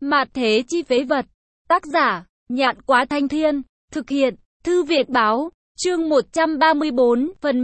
Mạt thế chi phế vật. Tác giả, Nhạn Quá Thanh Thiên. Thực hiện, Thư Việt Báo. Chương 134, phần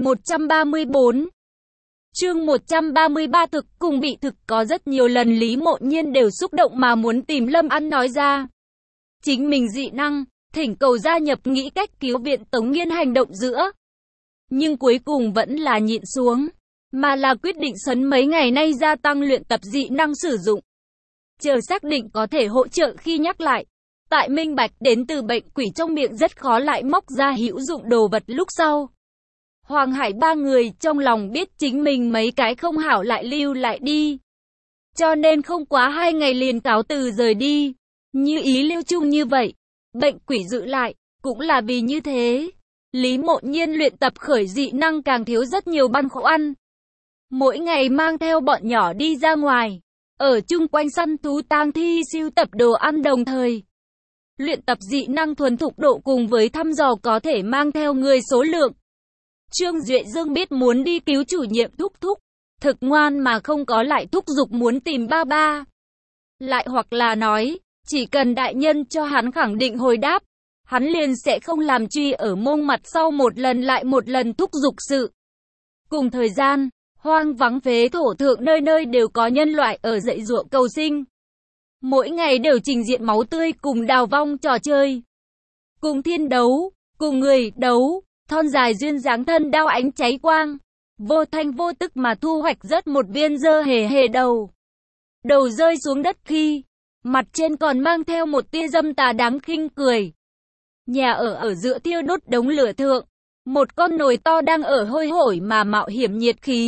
134. Chương 133 thực cùng bị thực có rất nhiều lần Lý Mộ Nhiên đều xúc động mà muốn tìm Lâm An nói ra. Chính mình dị năng, thỉnh cầu gia nhập nghĩ cách cứu viện Tống Nghiên hành động giữa. Nhưng cuối cùng vẫn là nhịn xuống, mà là quyết định sấn mấy ngày nay gia tăng luyện tập dị năng sử dụng. Chờ xác định có thể hỗ trợ khi nhắc lại. Tại minh bạch đến từ bệnh quỷ trong miệng rất khó lại móc ra hữu dụng đồ vật lúc sau. Hoàng Hải ba người trong lòng biết chính mình mấy cái không hảo lại lưu lại đi. Cho nên không quá 2 ngày liền cáo từ rời đi. Như ý lưu chung như vậy, bệnh quỷ giữ lại, cũng là vì như thế. Lý Mộ Nhiên luyện tập khởi dị năng càng thiếu rất nhiều băn khoăn. Mỗi ngày mang theo bọn nhỏ đi ra ngoài, ở chung quanh săn thú tang thi siêu tập đồ ăn đồng thời. Luyện tập dị năng thuần thục độ cùng với thăm dò có thể mang theo người số lượng. Trương Duệ Dương biết muốn đi cứu chủ nhiệm thúc thúc, thực ngoan mà không có lại thúc giục muốn tìm ba ba. Lại hoặc là nói, chỉ cần đại nhân cho hắn khẳng định hồi đáp, hắn liền sẽ không làm truy ở mông mặt sau một lần lại một lần thúc giục sự. Cùng thời gian, hoang vắng phế thổ thượng nơi nơi đều có nhân loại ở dậy ruộng cầu sinh. Mỗi ngày đều trình diện máu tươi cùng đào vong trò chơi. Cùng thiên đấu, cùng người đấu, thon dài duyên dáng thân đao ánh cháy quang. Vô thanh vô tức mà thu hoạch rớt một viên dơ hề hề đầu. Đầu rơi xuống đất khi, mặt trên còn mang theo một tia dâm tà đáng khinh cười. Nhà ở giữa thiêu đốt đống lửa thượng, một con nồi to đang ở hôi hổi mà mạo hiểm nhiệt khí.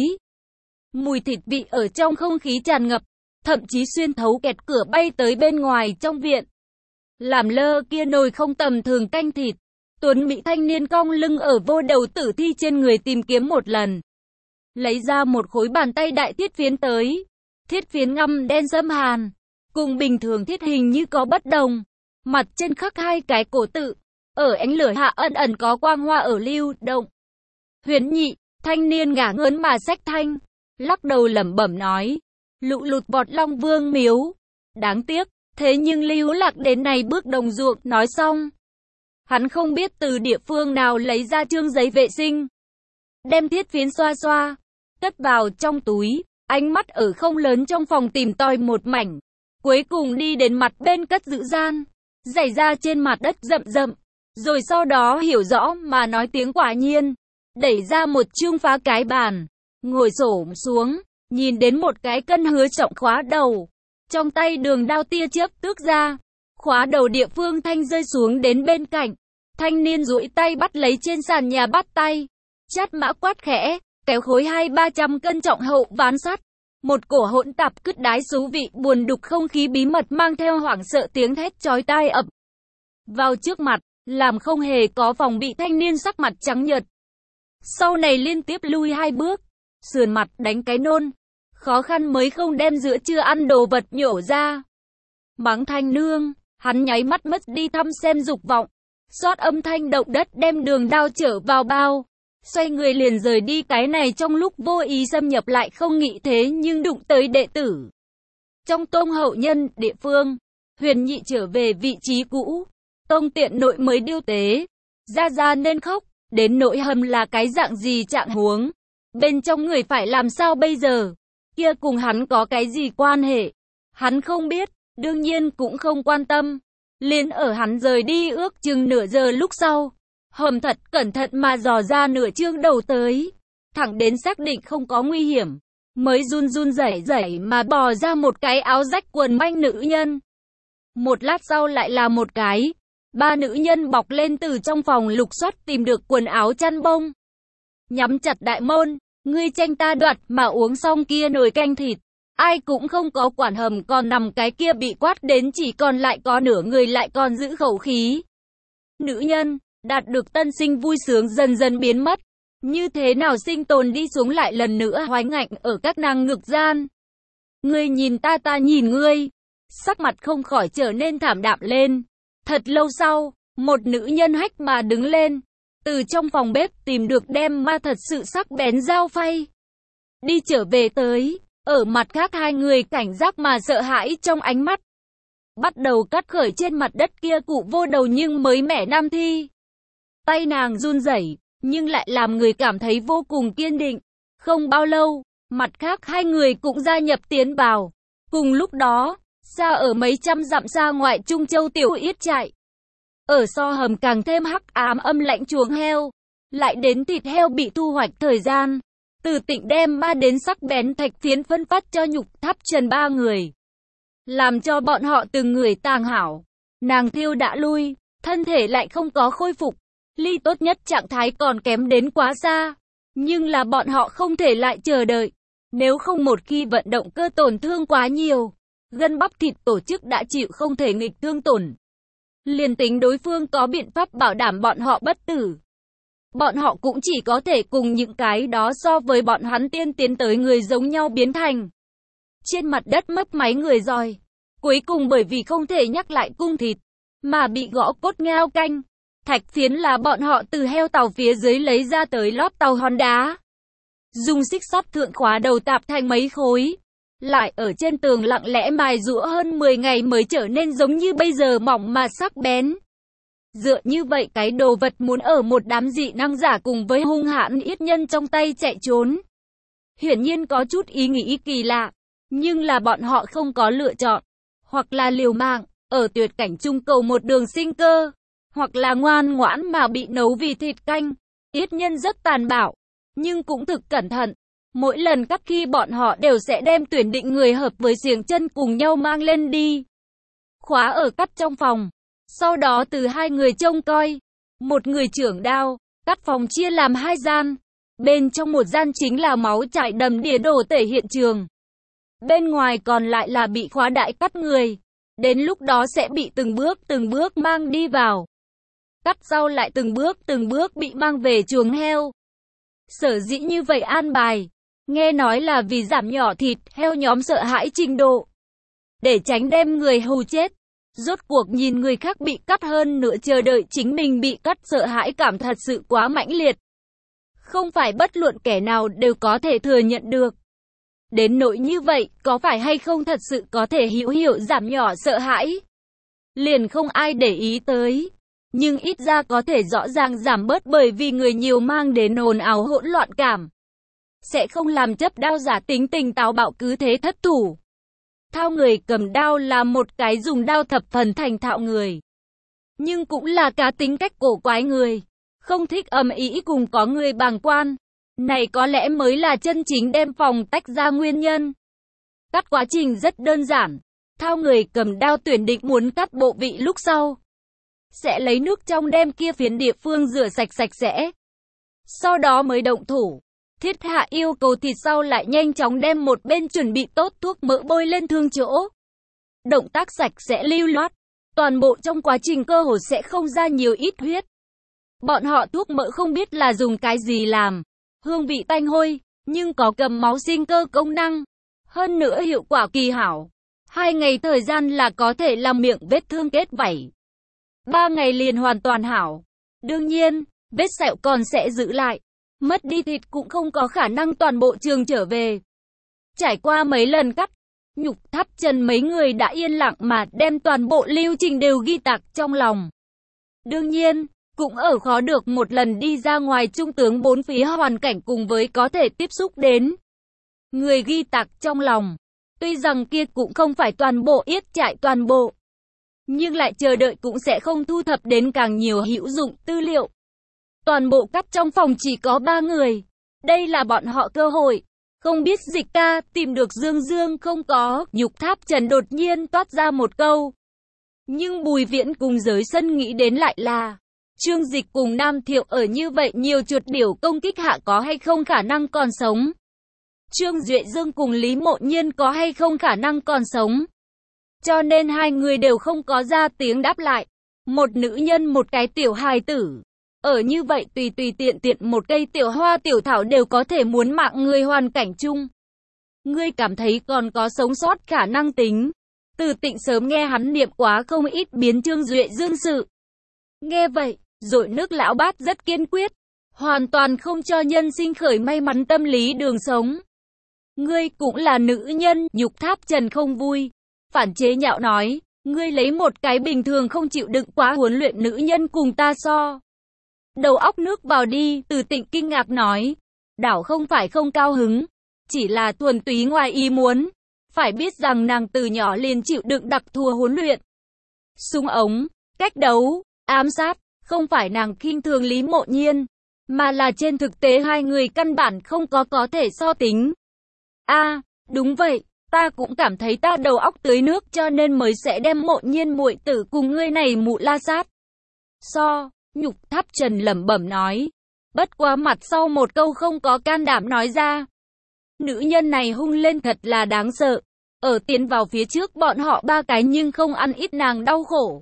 Mùi thịt vị ở trong không khí tràn ngập, thậm chí xuyên thấu kẹt cửa bay tới bên ngoài trong viện. Làm lơ kia nồi không tầm thường canh thịt, tuấn mỹ thanh niên cong lưng ở vô đầu tử thi trên người tìm kiếm một lần. Lấy ra một khối bàn tay đại thiết phiến tới. Thiết phiến ngăm đen sâm hàn, cùng bình thường thiết hình như có bất đồng. Mặt trên khắc 2 cái cổ tự, ở ánh lửa hạ ẩn ẩn có quang hoa ở lưu động. Huyền nhị, thanh niên ngả ngớn mà xách thanh, lắc đầu lẩm bẩm nói. Lụ lụt vọt Long Vương miếu. Đáng tiếc, thế nhưng lưu lạc đến này bước đồng ruộng nói xong. Hắn không biết từ địa phương nào lấy ra trương giấy vệ sinh. Đem thiết phiến xoa xoa, cất vào trong túi, ánh mắt ở không lớn trong phòng tìm tòi một mảnh. Cuối cùng đi đến mặt bên cất giữ gian, giày ra trên mặt đất rậm rậm. Rồi sau đó hiểu rõ mà nói tiếng quả nhiên. Đẩy ra một chương phá cái bàn, ngồi xổm xuống. Nhìn đến một cái cân hứa trọng khóa đầu. Trong tay đường đao tia chớp tước ra. Khóa đầu địa phương thanh rơi xuống đến bên cạnh. Thanh niên duỗi tay bắt lấy trên sàn nhà bắt tay. Chát mã quát khẽ, kéo khối 200-300 cân trọng hậu ván sắt. Một cổ hỗn tạp cứt đái xú vị buồn đục không khí bí mật mang theo hoảng sợ tiếng thét chói tai ập vào trước mặt, làm không hề có phòng bị thanh niên sắc mặt trắng nhợt. Sau này liên tiếp lui 2 bước, sườn mặt đánh cái nôn. Khó khăn mới không đem giữa chưa ăn đồ vật nhổ ra. Mắng thanh nương, hắn nháy mắt mất đi thăm xem dục vọng. Xót âm thanh động đất đem đường đao trở vào bao. Xoay người liền rời đi cái này trong lúc vô ý xâm nhập lại không nghĩ thế nhưng đụng tới đệ tử. Trong tông hậu nhân, địa phương, huyền nhị trở về vị trí cũ. Tông tiện nội mới điêu tế. Ra nên khóc, đến nội hầm là cái dạng gì trạng huống. Bên trong người phải làm sao bây giờ? Kia cùng hắn có cái gì quan hệ? Hắn không biết, đương nhiên cũng không quan tâm. Liền ở hắn rời đi ước chừng nửa giờ lúc sau. Hầm thật cẩn thận mà dò ra nửa chương đầu tới. Thẳng đến xác định không có nguy hiểm. Mới run rẩy mà bò ra một cái áo rách quần manh nữ nhân. Một lát sau lại là một cái. 3 nữ nhân bọc lên từ trong phòng lục soát tìm được quần áo chăn bông. Nhắm chặt đại môn. Ngươi tranh ta đoạt mà uống xong kia nồi canh thịt. Ai cũng không có quản hầm còn nằm cái kia bị quát đến chỉ còn lại có nửa người lại còn giữ khẩu khí. Nữ nhân, đạt được tân sinh vui sướng dần dần biến mất. Như thế nào sinh tồn đi xuống lại lần nữa hoánh ngạnh ở các nàng ngực gian. Ngươi nhìn ta nhìn ngươi. Sắc mặt không khỏi trở nên thảm đạm lên. Thật lâu sau, một nữ nhân hách mà đứng lên. Từ trong phòng bếp tìm được đem ma thật sự sắc bén dao phay. Đi trở về tới, ở mặt khác 2 người cảnh giác mà sợ hãi trong ánh mắt. bắt đầu cắt khởi trên mặt đất kia cụ vô đầu nhưng mới mẻ nam thi. Tay nàng run rẩy, nhưng lại làm người cảm thấy vô cùng kiên định. Không bao lâu, mặt khác hai người cũng gia nhập tiến vào. Cùng lúc đó, xa ở mấy trăm dặm xa ngoại Trung Châu Tiểu Yết trại. Ở so hầm càng thêm hắc ám âm lạnh chuồng heo, lại đến thịt heo bị thu hoạch thời gian. Từ Tịnh đem ma đến sắc bén thạch phiến phân phát cho Nhục Tháp Trần ba người. Làm cho bọn họ từng người tàng hảo. Nàng Thiêu đã lui, thân thể lại không có khôi phục. Ly tốt nhất trạng thái còn kém đến quá xa. Nhưng là bọn họ không thể lại chờ đợi. Nếu không một khi vận động cơ tổn thương quá nhiều, gân bắp thịt tổ chức đã chịu không thể nghịch thương tổn. Liền tính đối phương có biện pháp bảo đảm bọn họ bất tử, bọn họ cũng chỉ có thể cùng những cái đó so với bọn hắn tiên tiến tới người giống nhau biến thành. Trên mặt đất mấp máy người rồi. Cuối cùng bởi vì không thể nhắc lại cung thịt, mà bị gõ cốt ngao canh. Thạch phiến là bọn họ từ heo tàu phía dưới lấy ra tới lót tàu hòn đá. Dùng xích sắt thượng khóa đầu tạp thành mấy khối. Lại ở trên tường lặng lẽ mài giũa hơn 10 ngày mới trở nên giống như bây giờ mỏng mà sắc bén. Dựa như vậy cái đồ vật muốn ở một đám dị năng giả cùng với hung hãn yết nhân trong tay chạy trốn. Hiển nhiên có chút ý nghĩ kỳ lạ, nhưng là bọn họ không có lựa chọn. Hoặc là liều mạng, ở tuyệt cảnh trung cầu một đường sinh cơ, hoặc là ngoan ngoãn mà bị nấu vì thịt canh. Yết nhân rất tàn bạo, nhưng cũng thực cẩn thận. Mỗi lần cắt khi bọn họ đều sẽ đem tuyển định người hợp với xiềng chân cùng nhau mang lên đi. Khóa ở cắt trong phòng. Sau đó từ hai người trông coi. Một người trưởng đao, cắt phòng chia làm hai gian. Bên trong một gian chính là máu chảy đầm đìa đổ tể hiện trường. Bên ngoài còn lại là bị khóa đại cắt người. Đến lúc đó sẽ bị từng bước mang đi vào. Cắt sau lại từng bước bị mang về chuồng heo. Sở dĩ như vậy an bài. Nghe nói là vì giảm nhỏ thịt heo nhóm sợ hãi trình độ. Để tránh đem người hù chết. Rốt cuộc nhìn người khác bị cắt hơn nữa chờ đợi chính mình bị cắt sợ hãi cảm thật sự quá mãnh liệt. Không phải bất luận kẻ nào đều có thể thừa nhận được. Đến nỗi như vậy, có phải hay không thật sự có thể hữu hiệu giảm nhỏ sợ hãi? Liền không ai để ý tới. Nhưng ít ra có thể rõ ràng giảm bớt bởi vì người nhiều mang đến ồn ào hỗn loạn cảm. Sẽ không làm chấp đao giả tính tình táo bạo cứ thế thất thủ. Thao người cầm đao là một cái dùng đao thập phần thành thạo người. Nhưng cũng là cá tính cách cổ quái người. Không thích ầm ĩ cùng có người bàng quan. Này có lẽ mới là chân chính đem phòng tách ra nguyên nhân. Cắt quá trình rất đơn giản. Thao người cầm đao tuyển định muốn cắt bộ vị lúc sau. Sẽ lấy nước trong đem kia phiến địa phương rửa sạch sẽ. Sau đó mới động thủ. Thiết hạ yêu cầu thịt sau lại nhanh chóng đem một bên chuẩn bị tốt thuốc mỡ bôi lên thương chỗ. Động tác sạch sẽ lưu loát. Toàn bộ trong quá trình cơ hồ sẽ không ra nhiều ít huyết. Bọn họ thuốc mỡ không biết là dùng cái gì làm. Hương vị tanh hôi, nhưng có cầm máu sinh cơ công năng. Hơn nữa hiệu quả kỳ hảo. 2 ngày thời gian là có thể làm miệng vết thương kết vảy. 3 ngày liền hoàn toàn hảo. Đương nhiên, vết sẹo còn sẽ giữ lại. Mất đi thịt cũng không có khả năng toàn bộ trường trở về. Trải qua mấy lần cắt, Nhục Tháp Trần mấy người đã yên lặng mà đem toàn bộ lưu trình đều ghi tạc trong lòng. Đương nhiên, cũng ở khó được một lần đi ra ngoài trung tướng bốn phía hoàn cảnh cùng với có thể tiếp xúc đến. Người ghi tạc trong lòng. Tuy rằng kia cũng không phải toàn bộ yết trại toàn bộ. Nhưng lại chờ đợi cũng sẽ không thu thập đến càng nhiều hữu dụng tư liệu. Toàn bộ cắt trong phòng chỉ có 3 người. Đây là bọn họ cơ hội. Không biết Dịch ca tìm được Dương không có. Nhục Tháp Trần đột nhiên toát ra một câu. Nhưng Bùi Viễn cùng giới sân nghĩ đến lại là Trương Dịch cùng Nam Thiệu ở như vậy nhiều chuột điểu công kích hạ có hay không khả năng còn sống. Trương Duệ Dương cùng Lý Mộ Nhiên có hay không khả năng còn sống. Cho nên hai người đều không có ra tiếng đáp lại. Một nữ nhân một cái tiểu hài tử. Ở như vậy tùy tiện một cây tiểu hoa tiểu thảo đều có thể muốn mạng người hoàn cảnh chung. Ngươi cảm thấy còn có sống sót khả năng tính. Từ Tịnh sớm nghe hắn niệm quá không ít biến Trương Duệ Dương sự. Nghe vậy, Dội Nước lão bát rất kiên quyết. Hoàn toàn không cho nhân sinh khởi may mắn tâm lý đường sống. Ngươi cũng là nữ nhân, Nhục Tháp Trần không vui. Phản chế nhạo nói. Ngươi lấy một cái bình thường không chịu đựng quá huấn luyện nữ nhân cùng ta so. Đầu óc nước vào đi, Từ Tịnh kinh ngạc nói. Đảo không phải không cao hứng, chỉ là thuần túy ngoài ý muốn. Phải biết rằng nàng từ nhỏ liền chịu đựng đặc thù huấn luyện. Súng ống, cách đấu, ám sát, không phải nàng khinh thường Lý Mộ Nhiên, mà là trên thực tế hai người căn bản không có thể so tính. Đúng vậy, ta cũng cảm thấy ta đầu óc tưới nước cho nên mới sẽ đem Mộ Nhiên muội tử cùng ngươi này mụ la sát. Nhục Tháp Trần lẩm bẩm nói. Bất quá mặt sau một câu không có can đảm nói ra. Nữ nhân này hung lên thật là đáng sợ. Ở tiến vào phía trước bọn họ ba cái nhưng không ăn ít nàng đau khổ.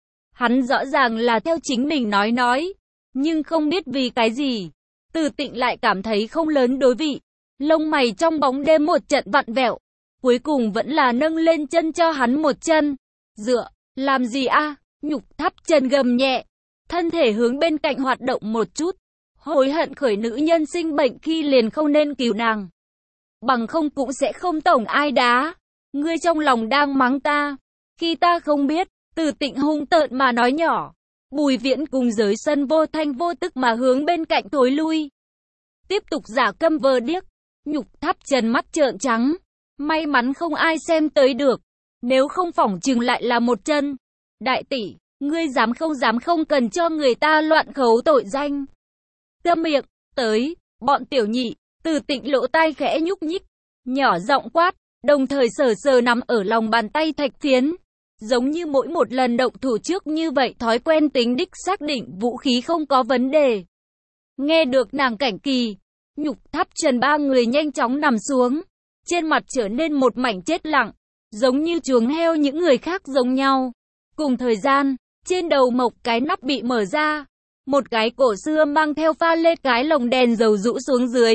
Hắn rõ ràng là theo chính mình nói. Nhưng không biết vì cái gì. Từ Tịnh lại cảm thấy không lớn đối vị. Lông mày trong bóng đêm một trận vặn vẹo. Cuối cùng vẫn là nâng lên chân cho hắn một chân. Dựa, làm gì Nhục Tháp Trần gầm nhẹ. Thân thể hướng bên cạnh hoạt động một chút. Hối hận khởi nữ nhân sinh bệnh khi liền không nên cứu nàng. Bằng không cũng sẽ không tổng ai đá. Ngươi trong lòng đang mắng ta. Khi ta không biết, Từ Tịnh hung tợn mà nói nhỏ. Bùi Viễn cùng Giới Sân vô thanh vô tức mà hướng bên cạnh thối lui. Tiếp tục giả câm vờ điếc. Nhục Tháp Trần mắt trợn trắng. May mắn không ai xem tới được. Nếu không phỏng chừng lại là một chân. Đại tỷ, ngươi dám không cần cho người ta loạn khấu tội danh. Câm miệng, tới, bọn tiểu nhị. Từ Tịnh lỗ tai khẽ nhúc nhích, nhỏ giọng quát, đồng thời sờ nắm ở lòng bàn tay thạch phiến. Giống như mỗi một lần động thủ trước như vậy thói quen tính đích xác định vũ khí không có vấn đề. Nghe được nàng cảnh kỳ, Nhục Tháp Trần ba người nhanh chóng nằm xuống. Trên mặt trở nên một mảnh chết lặng, giống như chuồng heo những người khác giống nhau. Cùng thời gian, trên đầu mộc cái nắp bị mở ra. Một cái cổ xưa mang theo pha lê cái lồng đèn dầu rũ xuống dưới.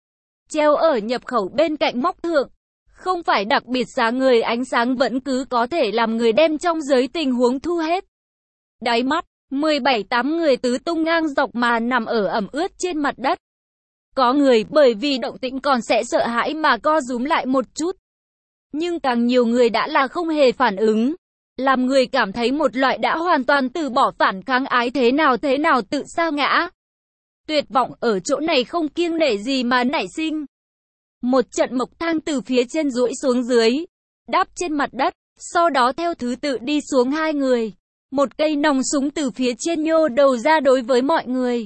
Treo ở nhập khẩu bên cạnh móc thượng. Không phải đặc biệt sáng người, ánh sáng vẫn cứ có thể làm người đem trong giới tình huống thu hết. Đáy mắt, 17-8 người tứ tung ngang dọc mà nằm ở ẩm ướt trên mặt đất. Có người bởi vì động tĩnh còn sẽ sợ hãi mà co rúm lại một chút. Nhưng càng nhiều người đã là không hề phản ứng. Làm người cảm thấy một loại đã hoàn toàn từ bỏ phản kháng ái thế nào tự sa ngã. Tuyệt vọng ở chỗ này không kiêng nể gì mà nảy sinh. Một trận mộc thang từ phía trên duỗi xuống dưới, đáp trên mặt đất, sau đó theo thứ tự đi xuống hai người. Một cây nòng súng từ phía trên nhô đầu ra đối với mọi người.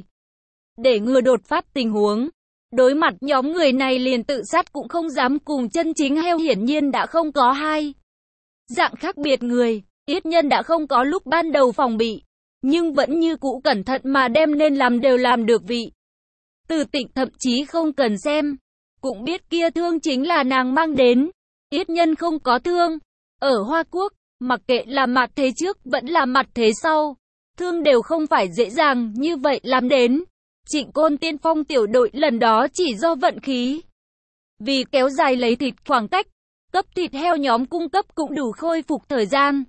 Để ngừa đột phát tình huống, đối mặt nhóm người này liền tự sát cũng không dám cùng chân chính heo hiển nhiên đã không có hai dạng khác biệt người, ít nhân đã không có lúc ban đầu phòng bị, nhưng vẫn như cũ cẩn thận mà đem nên làm đều làm được vị. Từ Tịnh thậm chí không cần xem, cũng biết kia thương chính là nàng mang đến, ít nhân không có thương. Ở Hoa Quốc, mặc kệ là mặt thế trước vẫn là mặt thế sau, thương đều không phải dễ dàng như vậy làm đến. Trịnh Côn tiên phong tiểu đội lần đó chỉ do vận khí. Vì kéo dài lấy thịt khoảng cách, cấp thịt heo nhóm cung cấp cũng đủ khôi phục thời gian.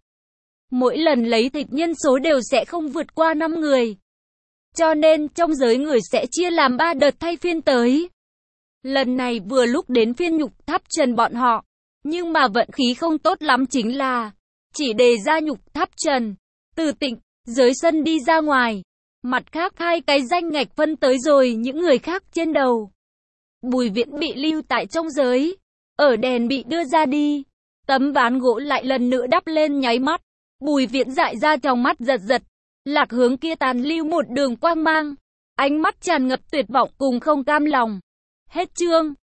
Mỗi lần lấy thịt nhân số đều sẽ không vượt qua 5 người. Cho nên trong giới người sẽ chia làm 3 đợt thay phiên tới. Lần này vừa lúc đến phiên Nhục Tháp Trần bọn họ. Nhưng mà vận khí không tốt lắm chính là chỉ đề ra Nhục Tháp Trần, Từ Tịnh, Giới Sân đi ra ngoài. Mặt khác hai cái danh ngạch phân tới rồi những người khác trên đầu. Bùi Viễn bị lưu tại trong giới. Ở đèn bị đưa ra đi. Tấm ván gỗ lại lần nữa đắp lên nháy mắt. Bùi Viễn dại ra trong mắt giật. Lạc hướng kia tàn lưu một đường quang mang. Ánh mắt tràn ngập tuyệt vọng cùng không cam lòng. Hết chương.